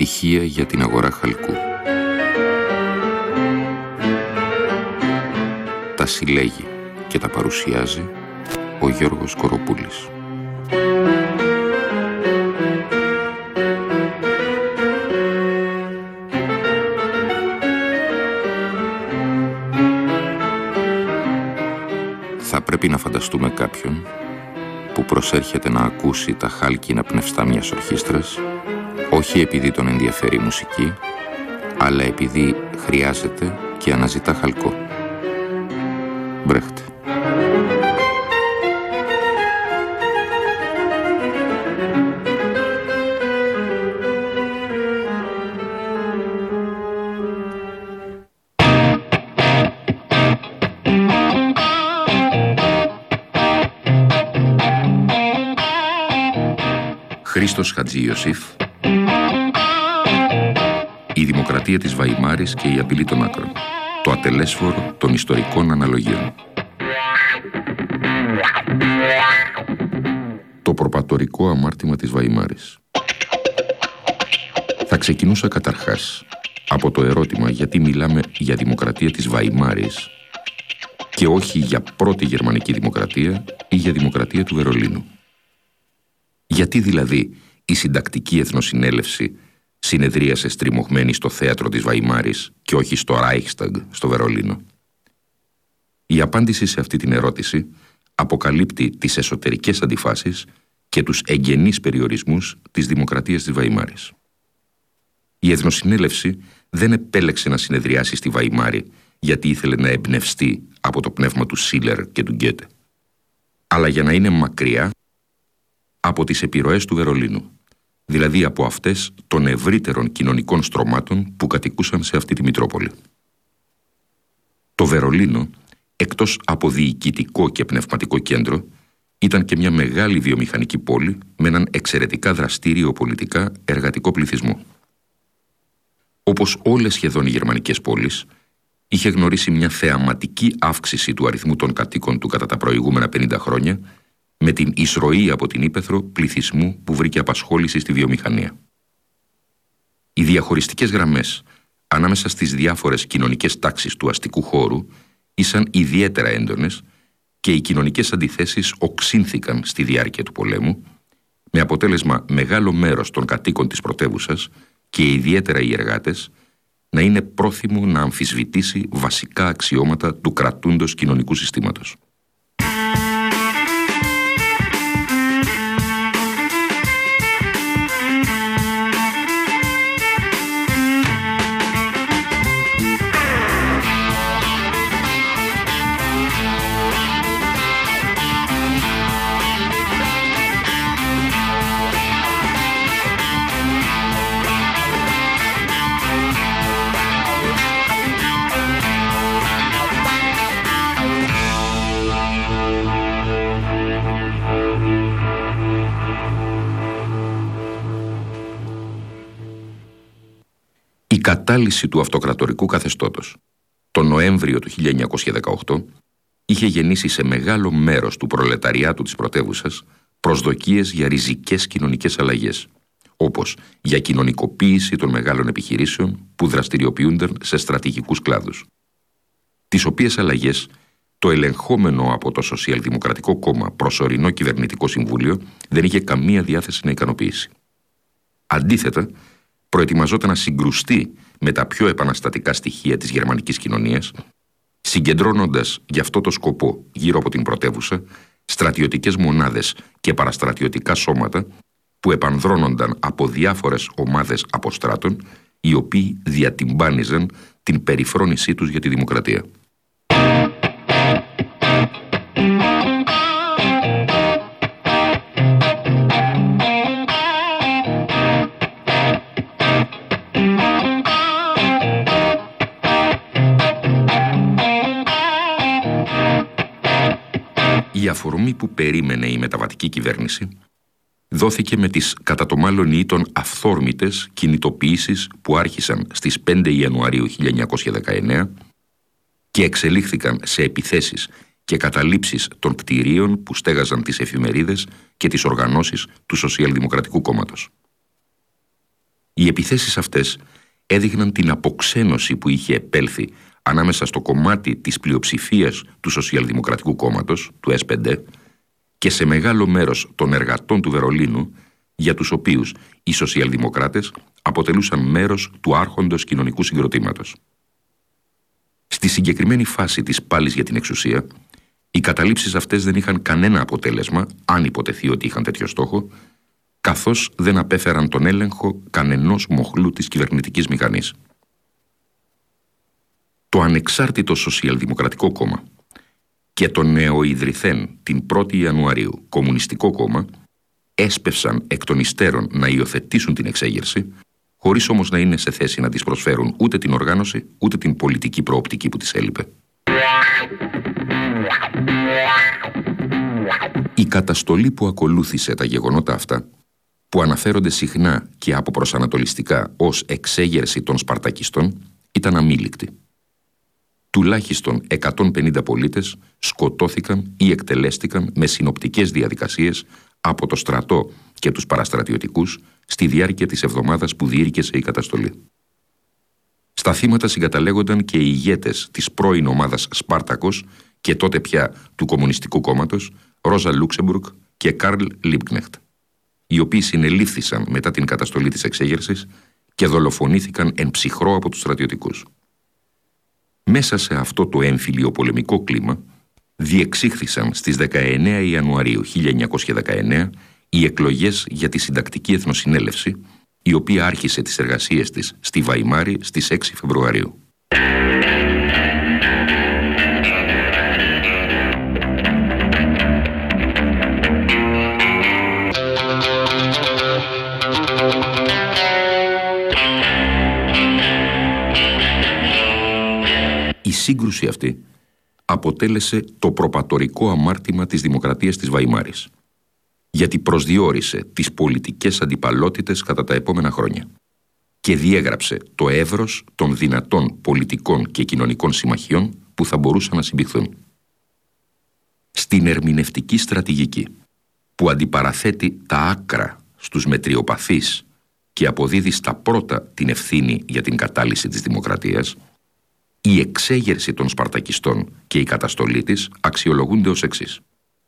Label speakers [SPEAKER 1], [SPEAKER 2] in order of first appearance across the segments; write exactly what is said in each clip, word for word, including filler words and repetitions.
[SPEAKER 1] Στοιχεία για την αγορά χαλκού. Τα συλλέγει και τα παρουσιάζει ο Γιώργος Κοροπούλης. Θα πρέπει να φανταστούμε κάποιον που προσέρχεται να ακούσει τα χάλκινα πνευστά μιας ορχήστρας, όχι επειδή τον ενδιαφέρει η μουσική, αλλά επειδή χρειάζεται και αναζητά χαλκό. Μπρέχτε. Χρήστος Χατζη-Ιωσήφ, η δημοκρατία της Βαϊμάρης και η απειλή των άκρων, το ατελέσφορο των ιστορικών αναλογιών. Το προπατορικό αμάρτημα της Βαϊμάρης. Θα ξεκινούσα καταρχάς από το ερώτημα γιατί μιλάμε για δημοκρατία της Βαϊμάρης και όχι για πρώτη γερμανική δημοκρατία ή για δημοκρατία του Βερολίνου. Γιατί δηλαδή η συντακτική εθνοσυνέλευση συνεδρίασε στριμωγμένη στο θέατρο της Βαϊμάρης και όχι στο Reichstag στο Βερολίνο? Η απάντηση σε αυτή την ερώτηση αποκαλύπτει τις εσωτερικές αντιφάσεις και τους εγγενείς περιορισμούς της δημοκρατίας της Βαϊμάρης. Η εθνοσυνέλευση δεν επέλεξε να συνεδριάσει στη Βαϊμάρη γιατί ήθελε να εμπνευστεί από το πνεύμα του Σίλερ και του Γκέτε, αλλά για να είναι μακριά από τις επιρροές του Βερολίνου, δηλαδή από αυτές των ευρύτερων κοινωνικών στρωμάτων που κατοικούσαν σε αυτή τη Μητρόπολη. Το Βερολίνο, εκτός από διοικητικό και πνευματικό κέντρο, ήταν και μια μεγάλη βιομηχανική πόλη με έναν εξαιρετικά δραστήριο πολιτικά εργατικό πληθυσμό. Όπως όλες σχεδόν οι γερμανικές πόλεις, είχε γνωρίσει μια θεαματική αύξηση του αριθμού των κατοίκων του κατά τα προηγούμενα πενήντα χρόνια, με την εισρωή από την ύπαιθρο πληθυσμού που βρήκε απασχόληση στη βιομηχανία. Οι διαχωριστικές γραμμές ανάμεσα στις διάφορες κοινωνικές τάξεις του αστικού χώρου ήσαν ιδιαίτερα έντονες και οι κοινωνικές αντιθέσεις οξύνθηκαν στη διάρκεια του πολέμου, με αποτέλεσμα μεγάλο μέρος των κατοίκων της πρωτεύουσας και ιδιαίτερα οι εργάτες να είναι πρόθυμο να αμφισβητήσει βασικά αξιώματα του κρατούντος κοινωνικού συστήματος. Η κατάλυση του αυτοκρατορικού καθεστώτος τον Νοέμβριο του χίλια εννιακόσια δεκαοκτώ είχε γεννήσει σε μεγάλο μέρος του προλεταριάτου της πρωτεύουσας προσδοκίες για ριζικές κοινωνικές αλλαγές, όπως για κοινωνικοποίηση των μεγάλων επιχειρήσεων που δραστηριοποιούνταν σε στρατηγικούς κλάδους, τις οποίες αλλαγές το ελεγχόμενο από το Σοσιαλδημοκρατικό Κόμμα προσωρινό κυβερνητικό συμβούλιο δεν είχε καμία διάθεση να ικανοποιήσει. Αντίθετα, προετοιμαζόταν να συγκρουστεί με τα πιο επαναστατικά στοιχεία της γερμανικής κοινωνίας, συγκεντρώνοντας γι' αυτό το σκοπό γύρω από την πρωτεύουσα στρατιωτικές μονάδες και παραστρατιωτικά σώματα που επανδρώνονταν από διάφορες ομάδες αποστράτων, οι οποίοι διατυμπάνιζαν την περιφρόνησή τους για τη δημοκρατία. Η αφορμή που περίμενε η μεταβατική κυβέρνηση δόθηκε με τις κατά το μάλλον ήτον αυθόρμητες κινητοποιήσεις που άρχισαν στις πέντε Ιανουαρίου χίλια εννιακόσια δεκαεννέα και εξελίχθηκαν σε επιθέσεις και καταλήψεις των κτηρίων που στέγαζαν τις εφημερίδες και τις οργανώσεις του Σοσιαλδημοκρατικού Κόμματος. Η αφορμή που περίμενε η μεταβατική κυβέρνηση δόθηκε με τις κατά το μάλλον ήτον αυθόρμητες κινητοποιήσεις που άρχισαν στις πέντε Ιανουαρίου χίλια εννιακόσια δεκαεννέα και εξελίχθηκαν σε επιθέσεις και καταλήψεις των κτηρίων που στέγαζαν τις εφημερίδες και τις οργανώσεις του Σοσιαλδημοκρατικού Κόμματος. Οι επιθέσεις αυτές έδειχναν την αποξένωση που είχε επέλθει ανάμεσα στο κομμάτι της πλειοψηφίας του Σοσιαλδημοκρατικού Κόμματος, του ες πέντε, και σε μεγάλο μέρος των εργατών του Βερολίνου, για τους οποίους οι σοσιαλδημοκράτες αποτελούσαν μέρος του άρχοντος κοινωνικού συγκροτήματος. Στη συγκεκριμένη φάση της πάλης για την εξουσία, οι καταλήψεις αυτές δεν είχαν κανένα αποτέλεσμα, αν υποτεθεί ότι είχαν τέτοιο στόχο, καθώς δεν απέφεραν τον έλεγχο κανενός μοχλού της κυβερνητικής μηχανής. Το ανεξάρτητο Σοσιαλδημοκρατικό Κόμμα και το νεοειδρυθέν την πρώτη Ιανουαρίου Κομμουνιστικό Κόμμα έσπευσαν εκ των υστέρων να υιοθετήσουν την εξέγερση, χωρίς όμως να είναι σε θέση να της προσφέρουν ούτε την οργάνωση, ούτε την πολιτική προοπτική που της έλειπε. Η καταστολή που ακολούθησε τα γεγονότα αυτά, που αναφέρονται συχνά και αποπροσανατολιστικά ως εξέγερση των Σπαρτακιστών, ήταν αμήλικτη. Τουλάχιστον εκατόν πενήντα πολίτες σκοτώθηκαν ή εκτελέστηκαν με συνοπτικές διαδικασίες από το στρατό και τους παραστρατιωτικούς στη διάρκεια της εβδομάδας που διήρκεσε η καταστολή. Στα θύματα συγκαταλέγονταν και οι ηγέτες της πρώην ομάδας Σπάρτακος και τότε πια του Κομμουνιστικού Κόμματος, Ρόζα Λούξεμπουργκ και Καρλ Λίμπκνεχτ, οι οποίοι συνελήφθησαν μετά την καταστολή της εξέγερσης και δολοφονήθηκαν εν ψυχρό από τους στρατιωτικούς. Μέσα σε αυτό το έμφυλιο πολεμικό κλίμα διεξήχθησαν στις δεκαεννέα Ιανουαρίου χίλια εννιακόσια δεκαεννέα οι εκλογές για τη Συντακτική Εθνοσυνέλευση, η οποία άρχισε τις εργασίες της στη Βαϊμάρη στις έξι Φεβρουαρίου. Η σύγκρουση αυτή αποτέλεσε το προπατορικό αμάρτημα της δημοκρατίας της Βαϊμάρης, γιατί προσδιορίσε τις πολιτικές αντιπαλότητες κατά τα επόμενα χρόνια και διέγραψε το εύρος των δυνατών πολιτικών και κοινωνικών συμμαχιών που θα μπορούσαν να συμπηχθούν. Στην ερμηνευτική στρατηγική που αντιπαραθέτει τα άκρα στους μετριοπαθείς και αποδίδει στα πρώτα την ευθύνη για την κατάλυση της δημοκρατίας, η εξέγερση των Σπαρτακιστών και η καταστολή της αξιολογούνται ως εξής.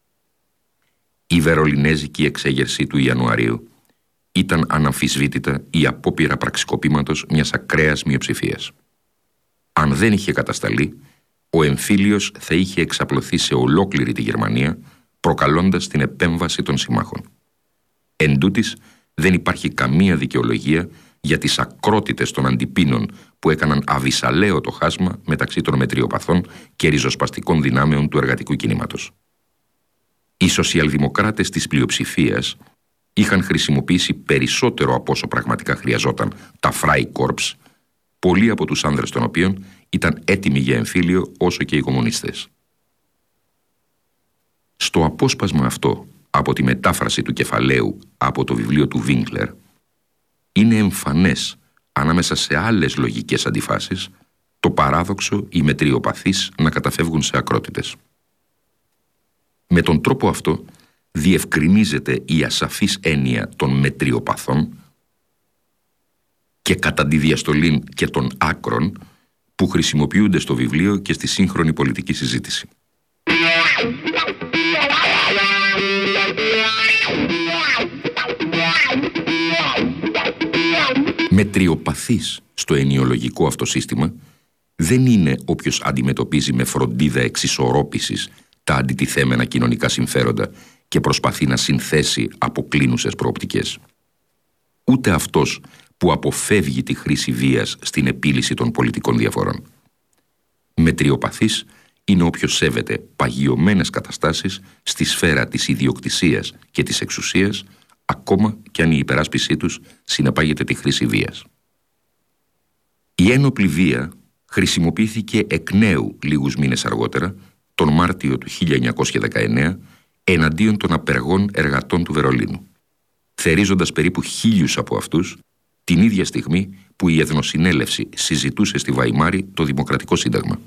[SPEAKER 1] Η βερολινέζικη εξέγερση του Ιανουαρίου ήταν αναμφισβήτητα η απόπειρα πραξικοπήματος μιας ακραίας μειοψηφίας. Αν δεν είχε κατασταλεί, ο εμφύλιος θα είχε εξαπλωθεί σε ολόκληρη τη Γερμανία, προκαλώντας την επέμβαση των συμμάχων. Εν τούτης, δεν υπάρχει καμία δικαιολογία για τις ακρότητες των αντιπίνων που έκαναν αβυσαλαίο το χάσμα μεταξύ των μετριοπαθών και ριζοσπαστικών δυνάμεων του εργατικού κινήματος. Οι σοσιαλδημοκράτες της πλειοψηφίας είχαν χρησιμοποιήσει περισσότερο από όσο πραγματικά χρειαζόταν τα Freikorps, πολλοί από τους άνδρες των οποίων ήταν έτοιμοι για εμφύλιο όσο και οι κομμουνιστές. Στο απόσπασμα αυτό από τη μετάφραση του κεφαλαίου από το βιβλίο του Βίνκλερ, είναι εμφανές ανάμεσα σε άλλες λογικές αντιφάσεις το παράδοξο οι μετριοπαθείς να καταφεύγουν σε ακρότητες. Με τον τρόπο αυτό διευκρινίζεται η ασαφής έννοια των μετριοπαθών και κατά τη διαστολή και των άκρων που χρησιμοποιούνται στο βιβλίο και στη σύγχρονη πολιτική συζήτηση. Μετριοπαθής στο ενιολογικό αυτό σύστημα δεν είναι όποιος αντιμετωπίζει με φροντίδα εξισορρόπησης τα αντιτιθέμενα κοινωνικά συμφέροντα και προσπαθεί να συνθέσει αποκλίνουσες προοπτικές. Ούτε αυτός που αποφεύγει τη χρήση βίας στην επίλυση των πολιτικών διαφορών. Μετριοπαθής είναι όποιος σέβεται παγιωμένες καταστάσεις στη σφαίρα της ιδιοκτησίας και της εξουσίας, ακόμα κι αν η υπεράσπισή τους συνεπάγεται τη χρήση βίας. Η ένοπλη βία χρησιμοποιήθηκε εκ νέου λίγους μήνες αργότερα, τον Μάρτιο του χίλια εννιακόσια δεκαεννέα, εναντίον των απεργών εργατών του Βερολίνου, θερίζοντας περίπου χίλιους από αυτούς την ίδια στιγμή που η Εθνοσυνέλευση συζητούσε στη Βαϊμάρη το Δημοκρατικό Σύνταγμα.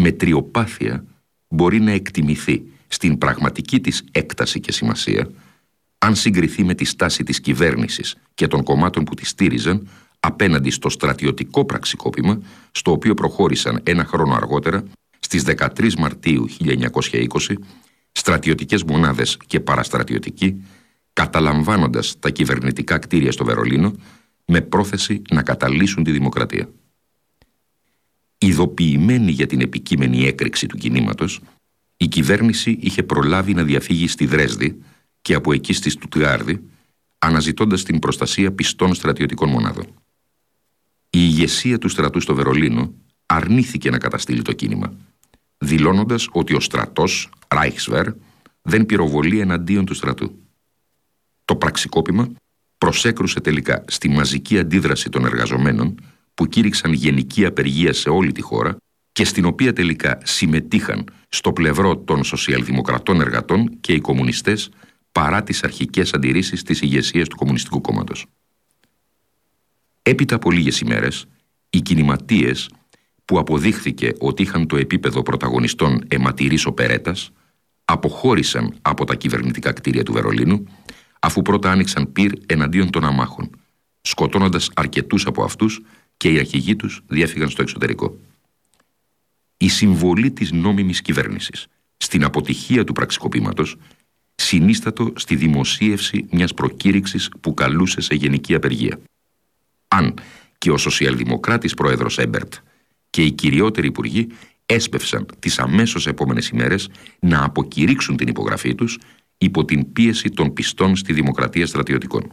[SPEAKER 1] μετριοπάθεια μπορεί να εκτιμηθεί στην πραγματική της έκταση και σημασία αν συγκριθεί με τη στάση της κυβέρνησης και των κομμάτων που τη στήριζαν απέναντι στο στρατιωτικό πραξικόπημα, στο οποίο προχώρησαν ένα χρόνο αργότερα, στις δεκατρείς Μαρτίου χίλια εννιακόσια είκοσι, στρατιωτικές μονάδες και παραστρατιωτικοί, καταλαμβάνοντας τα κυβερνητικά κτίρια στο Βερολίνο με πρόθεση να καταλύσουν τη δημοκρατία. Ειδοποιημένη για την επικείμενη έκρηξη του κινήματος, η κυβέρνηση είχε προλάβει να διαφύγει στη Δρέσδη και από εκεί στη Στουτγάρδη, αναζητώντας την προστασία πιστών στρατιωτικών μονάδων. Η ηγεσία του στρατού στο Βερολίνο αρνήθηκε να καταστήλει το κίνημα, δηλώνοντας ότι ο στρατός, Reichswehr, δεν πυροβολεί εναντίον του στρατού. Το πραξικόπημα προσέκρουσε τελικά στη μαζική αντίδραση των εργαζομένων που κήρυξαν γενική απεργία σε όλη τη χώρα και στην οποία τελικά συμμετείχαν στο πλευρό των σοσιαλδημοκρατών εργατών και οι κομμουνιστές παρά τις αρχικές αντιρρήσεις της ηγεσίας του Κομμουνιστικού Κόμματος. Έπειτα από λίγες ημέρες, οι κινηματίες που αποδείχθηκε ότι είχαν το επίπεδο πρωταγωνιστών αιματηρής οπερέτας αποχώρησαν από τα κυβερνητικά κτίρια του Βερολίνου, αφού πρώτα άνοιξαν πυρ εναντίον των αμάχων, σκοτώνοντας αρκετούς από αυτούς και οι αρχηγοί τους διέφυγαν στο εξωτερικό. Η συμβολή της νόμιμης κυβέρνησης στην αποτυχία του πραξικοπήματος συνίστατο στη δημοσίευση μιας προκήρυξης που καλούσε σε γενική απεργία. Αν και ο σοσιαλδημοκράτης πρόεδρος Έμπερτ και οι κυριότεροι υπουργοί έσπευσαν τις αμέσως επόμενες ημέρες να αποκηρύξουν την υπογραφή τους υπό την πίεση των πιστών στη δημοκρατία στρατιωτικών.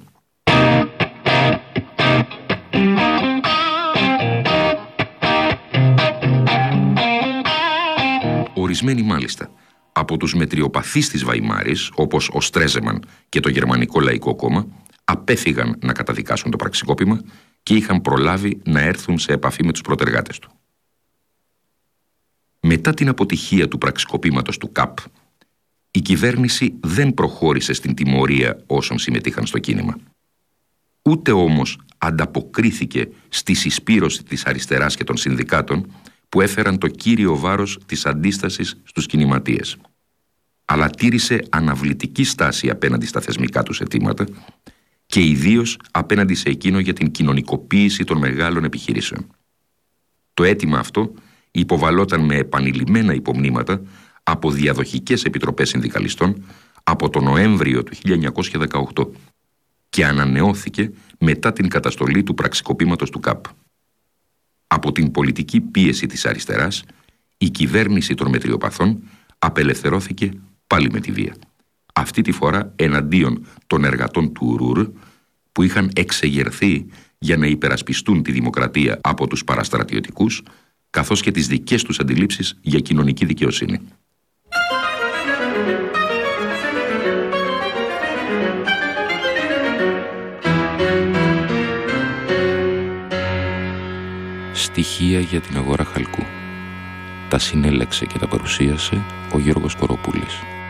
[SPEAKER 1] Ορισμένοι μάλιστα από τους μετριοπαθείς της Βαϊμάρης, όπως ο Στρέζεμαν και το Γερμανικό Λαϊκό Κόμμα, απέφυγαν να καταδικάσουν το πραξικόπημα και είχαν προλάβει να έρθουν σε επαφή με τους προτεργάτες του. Μετά την αποτυχία του πραξικοπήματος του ΚΑΠ, η κυβέρνηση δεν προχώρησε στην τιμωρία όσων συμμετείχαν στο κίνημα. Ούτε όμως ανταποκρίθηκε στη συσπήρωση της αριστεράς και των συνδικάτων που έφεραν το κύριο βάρος της αντίστασης στους κινηματίες, αλλά τήρησε αναβλητική στάση απέναντι στα θεσμικά τους αιτήματα και ιδίως απέναντι σε εκείνο για την κοινωνικοποίηση των μεγάλων επιχειρήσεων. Το αίτημα αυτό υποβαλόταν με επανειλημμένα υπομνήματα από διαδοχικές επιτροπές συνδικαλιστών από τον Νοέμβριο του χίλια εννιακόσια δεκαοκτώ και ανανεώθηκε μετά την καταστολή του πραξικοπήματος του ΚΑΠ. Από την πολιτική πίεση της αριστεράς, η κυβέρνηση των μετριοπαθών απελευθερώθηκε πάλι με τη βία. Αυτή τη φορά εναντίον των εργατών του Ρουρ που είχαν εξεγερθεί για να υπερασπιστούν τη δημοκρατία από τους παραστρατιωτικούς, καθώς και τις δικές τους αντιλήψεις για κοινωνική δικαιοσύνη.
[SPEAKER 2] Στοιχεία για την αγορά χαλκού. Τα συνέλεξε και τα παρουσίασε ο Γιώργος Κοροπούλης.